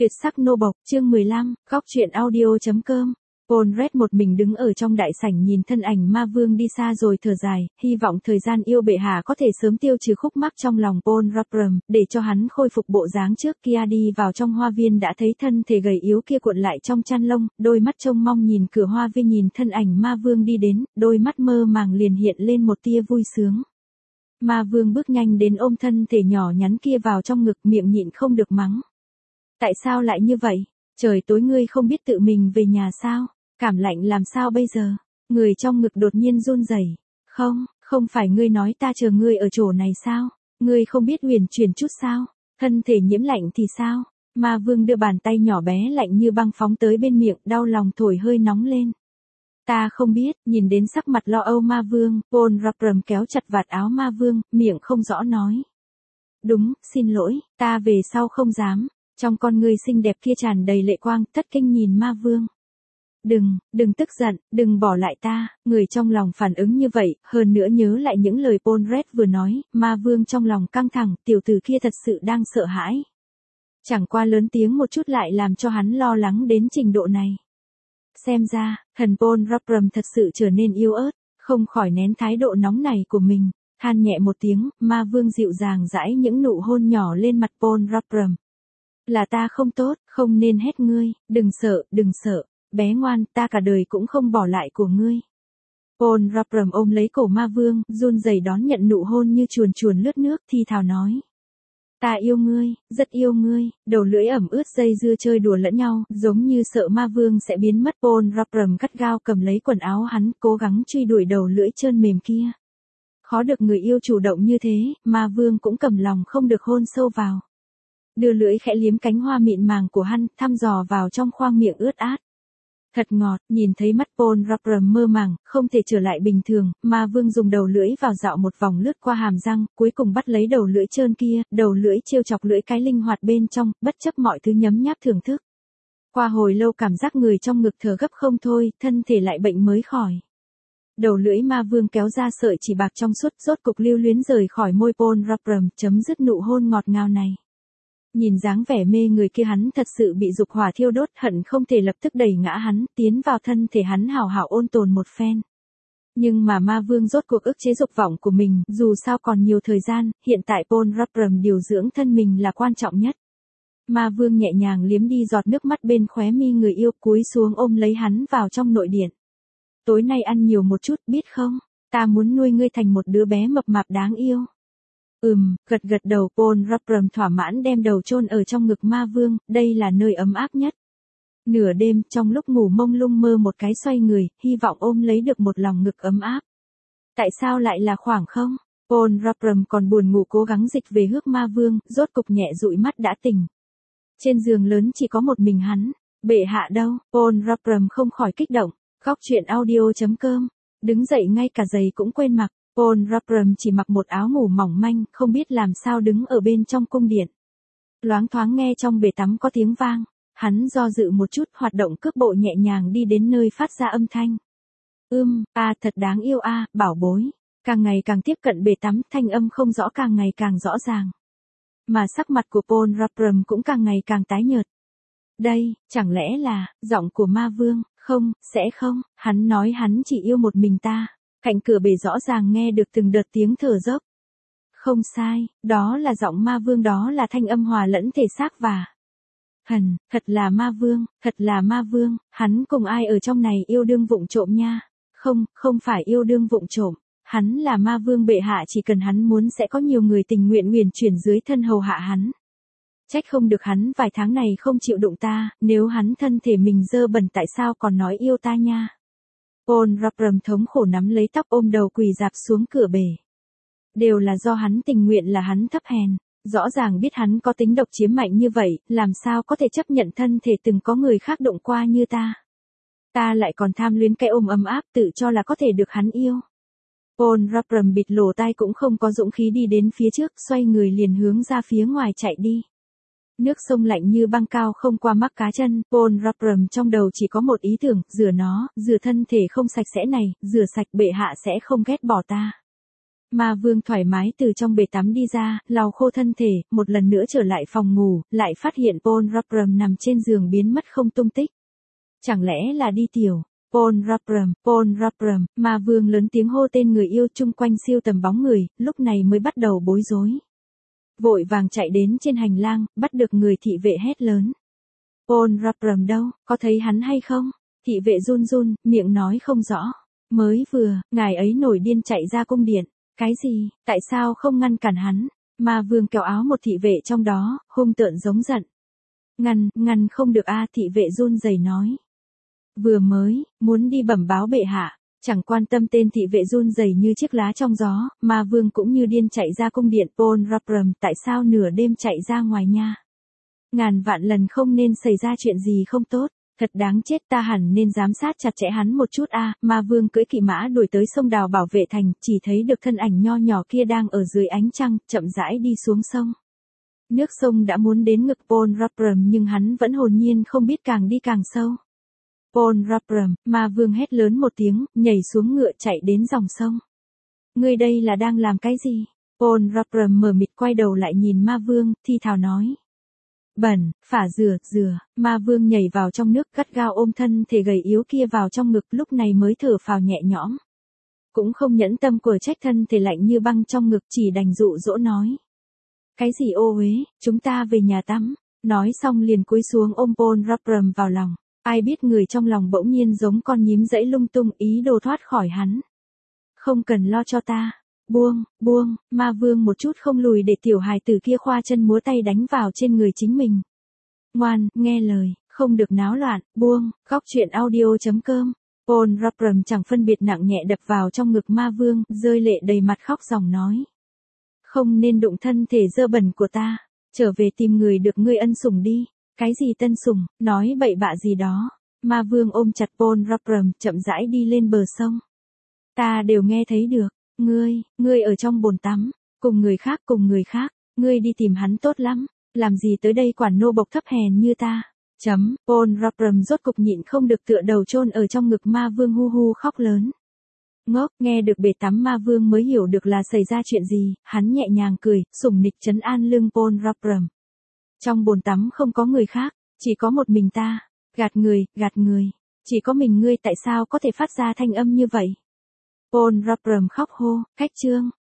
Tuyệt sắc nô bộc, chương 15, góc truyện audio.com. Paul Red một mình đứng ở trong đại sảnh nhìn thân ảnh ma vương đi xa rồi thở dài, hy vọng thời gian yêu bệ hạ có thể sớm tiêu trừ khúc mắc trong lòng Paul Rubram, để cho hắn khôi phục bộ dáng trước kia. Đi vào trong hoa viên đã thấy thân thể gầy yếu kia cuộn lại trong chăn lông, đôi mắt trông mong nhìn cửa hoa viên, nhìn thân ảnh ma vương đi đến, đôi mắt mơ màng liền hiện lên một tia vui sướng. Ma vương bước nhanh đến ôm thân thể nhỏ nhắn kia vào trong ngực, miệng nhịn không được mắng. Tại sao lại như vậy? Trời tối ngươi không biết tự mình về nhà sao? Cảm lạnh làm sao bây giờ? Người trong ngực đột nhiên run rẩy. Không phải ngươi nói ta chờ ngươi ở chỗ này sao? Ngươi không biết huyền chuyển chút sao? Thân thể nhiễm lạnh thì sao? Ma vương đưa bàn tay nhỏ bé lạnh như băng phóng tới bên miệng, đau lòng thổi hơi nóng lên. Ta không biết. Nhìn đến sắc mặt lo âu ma vương, Paul Rubram kéo chặt vạt áo ma vương, miệng không rõ nói. Đúng, xin lỗi, ta về sau không dám. Trong con ngươi xinh đẹp kia tràn đầy lệ quang, thất kinh nhìn ma vương. Đừng tức giận, đừng bỏ lại ta. Người trong lòng phản ứng như vậy, hơn nữa nhớ lại những lời Paul Red vừa nói, ma vương trong lòng căng thẳng, tiểu tử kia thật sự đang sợ hãi. Chẳng qua lớn tiếng một chút lại làm cho hắn lo lắng đến trình độ này. Xem ra, thần Paul Rubram thật sự trở nên yếu ớt, không khỏi nén thái độ nóng này của mình. Than nhẹ một tiếng, ma vương dịu dàng rãi những nụ hôn nhỏ lên mặt Paul Rubram. Là ta không tốt, không nên hét ngươi, đừng sợ, bé ngoan, ta cả đời cũng không bỏ lại của ngươi. Paul Rubram ôm lấy cổ ma vương, run rẩy đón nhận nụ hôn như chuồn chuồn lướt nước, thi thào nói. Ta yêu ngươi, rất yêu ngươi, đầu lưỡi ẩm ướt dây dưa chơi đùa lẫn nhau, giống như sợ ma vương sẽ biến mất. Paul Rubram gắt gao cầm lấy quần áo hắn, cố gắng truy đuổi đầu lưỡi trơn mềm kia. Khó được người yêu chủ động như thế, ma vương cũng cầm lòng không được hôn sâu vào. Đưa lưỡi khẽ liếm cánh hoa mịn màng của hắn, thăm dò vào trong khoang miệng ướt át. Thật ngọt, nhìn thấy mắt Paul Rubram mơ màng, không thể trở lại bình thường, ma vương dùng đầu lưỡi vào dạo một vòng lướt qua hàm răng, cuối cùng bắt lấy đầu lưỡi trơn kia, đầu lưỡi trêu chọc lưỡi cái linh hoạt bên trong, bất chấp mọi thứ nhấm nháp thưởng thức. Qua hồi lâu cảm giác người trong ngực thở gấp không thôi, thân thể lại bệnh mới khỏi. Đầu lưỡi ma vương kéo ra sợi chỉ bạc trong suốt, rốt cục lưu luyến rời khỏi môi Paul Rubram, chấm dứt nụ hôn ngọt ngào này. Nhìn dáng vẻ mê người kia hắn thật sự bị dục hỏa thiêu đốt, hận không thể lập tức đẩy ngã hắn, tiến vào thân thể hắn hào hào ôn tồn một phen. Nhưng mà ma vương rốt cuộc ức chế dục vọng của mình, dù sao còn nhiều thời gian, hiện tại Paul Rubram điều dưỡng thân mình là quan trọng nhất. Ma vương nhẹ nhàng liếm đi giọt nước mắt bên khóe mi người yêu, cúi xuống ôm lấy hắn vào trong nội điện. Tối nay ăn nhiều một chút, biết không? Ta muốn nuôi ngươi thành một đứa bé mập mạp đáng yêu. Gật đầu. Paul Rubram thỏa mãn đem đầu chôn ở trong ngực ma vương, đây là nơi ấm áp nhất. Nửa đêm, trong lúc ngủ mông lung mơ một cái xoay người, hy vọng ôm lấy được một lòng ngực ấm áp. Tại sao lại là khoảng không? Paul Rubram còn buồn ngủ cố gắng dịch về hước ma vương, rốt cục nhẹ dụi mắt đã tỉnh. Trên giường lớn chỉ có một mình hắn, bệ hạ đâu? Paul Rubram không khỏi kích động, góc truyện audio.com, đứng dậy ngay cả giày cũng quên mặc. Paul Rubram chỉ mặc một áo ngủ mỏng manh, không biết làm sao đứng ở bên trong cung điện. Loáng thoáng nghe trong bể tắm có tiếng vang, hắn do dự một chút, hoạt động cước bộ nhẹ nhàng đi đến nơi phát ra âm thanh. Thật đáng yêu bảo bối. Càng ngày càng tiếp cận bể tắm, thanh âm không rõ càng ngày càng rõ ràng. Mà sắc mặt của Paul Rubram cũng càng ngày càng tái nhợt. Đây, chẳng lẽ là, giọng của ma vương? Sẽ không, hắn nói hắn chỉ yêu một mình ta. Cạnh cửa bể rõ ràng nghe được từng đợt tiếng thở dốc. Không sai, đó là giọng ma vương, đó là thanh âm hòa lẫn thể xác và thật là ma vương, hắn cùng ai ở trong này yêu đương vụng trộm nha. Không phải yêu đương vụng trộm, hắn là ma vương bệ hạ, chỉ cần hắn muốn sẽ có nhiều người tình nguyện huyền chuyển dưới thân hầu hạ hắn. Trách không được hắn vài tháng này không chịu đụng ta, nếu hắn thân thể mình dơ bẩn tại sao còn nói yêu ta nha. Paul Rubram thống khổ nắm lấy tóc, ôm đầu quỳ rạp xuống cửa bể. Đều là do hắn tình nguyện, là hắn thấp hèn, rõ ràng biết hắn có tính độc chiếm mạnh như vậy, làm sao có thể chấp nhận thân thể từng có người khác đụng qua như ta. Ta lại còn tham luyến cái ôm ấm áp, tự cho là có thể được hắn yêu. Paul Rubram bịt lỗ tai cũng không có dũng khí đi đến phía trước, xoay người liền hướng ra phía ngoài chạy đi. Nước sông lạnh như băng cao không qua mắt cá chân, Paul Rubram trong đầu chỉ có một ý tưởng, rửa thân thể không sạch sẽ này, rửa sạch bệ hạ sẽ không ghét bỏ ta. Ma vương thoải mái từ trong bể tắm đi ra, lau khô thân thể, một lần nữa trở lại phòng ngủ, lại phát hiện Paul Rubram nằm trên giường biến mất không tung tích. Chẳng lẽ là đi tiểu? Paul Rubram, ma vương lớn tiếng hô tên người yêu chung quanh siêu tầm bóng người, lúc này mới bắt đầu bối rối. Vội vàng chạy đến trên hành lang, bắt được người thị vệ hét lớn. Paul Rubram đâu, có thấy hắn hay không? Thị vệ run run, miệng nói không rõ. Mới vừa, ngài ấy nổi điên chạy ra cung điện. Cái gì, tại sao không ngăn cản hắn? Ma vương kéo áo một thị vệ trong đó, hung tợn giống giận. Ngăn không được a, thị vệ run rẩy nói. Vừa mới, muốn đi bẩm báo bệ hạ, chẳng quan tâm tên thị vệ run rẩy như chiếc lá trong gió, ma vương cũng như điên chạy ra cung điện. Paul Rubram, tại sao nửa đêm chạy ra ngoài nha? Ngàn vạn lần không nên xảy ra chuyện gì không tốt, thật đáng chết, ta hẳn nên giám sát chặt chẽ hắn một chút a. Ma vương cưỡi kỵ mã đuổi tới sông đào bảo vệ thành, chỉ thấy được thân ảnh nho nhỏ kia đang ở dưới ánh trăng, chậm rãi đi xuống sông. Nước sông đã muốn đến ngực Paul Rubram nhưng hắn vẫn hồn nhiên không biết càng đi càng sâu. Paul Rubram, ma vương hét lớn một tiếng, nhảy xuống ngựa chạy đến dòng sông. Ngươi đây là đang làm cái gì? Paul Rubram mờ mịt quay đầu lại nhìn ma vương, thi thào nói. Bẩn, phả rửa, ma vương nhảy vào trong nước gắt gao ôm thân thể gầy yếu kia vào trong ngực, lúc này mới thở phào nhẹ nhõm. Cũng không nhẫn tâm của trách thân thể lạnh như băng trong ngực, chỉ đành dụ dỗ nói. Cái gì ô uế, chúng ta về nhà tắm. Nói xong liền cúi xuống ôm Paul Rubram vào lòng. Ai biết người trong lòng bỗng nhiên giống con nhím dẫy lung tung, ý đồ thoát khỏi hắn. Không cần lo cho ta. Buông, ma vương một chút không lùi để tiểu hài tử kia khoa chân múa tay đánh vào trên người chính mình. Ngoan, nghe lời, không được náo loạn, buông. Góc truyện audio.com. Paul Rubram chẳng phân biệt nặng nhẹ đập vào trong ngực ma vương, rơi lệ đầy mặt khóc ròng nói. Không nên đụng thân thể dơ bẩn của ta, trở về tìm người được ngươi ân sủng đi. Cái gì tân sủng, nói bậy bạ gì đó. Ma vương ôm chặt Paul Rubram, chậm rãi đi lên bờ sông. Ta đều nghe thấy được. Ngươi ở trong bồn tắm, cùng người khác, ngươi đi tìm hắn tốt lắm, làm gì tới đây quản nô bộc thấp hèn như ta. Paul Rubram rốt cục nhịn không được tựa đầu chôn ở trong ngực ma vương hu hu khóc lớn. Ngốc, nghe được bể tắm ma vương mới hiểu được là xảy ra chuyện gì, hắn nhẹ nhàng cười, sủng nịch trấn an lưng Paul Rubram. Trong bồn tắm không có người khác, chỉ có một mình ta, gạt người, chỉ có mình ngươi, tại sao có thể phát ra thanh âm như vậy? Paul Rubram khóc hô, cách chương.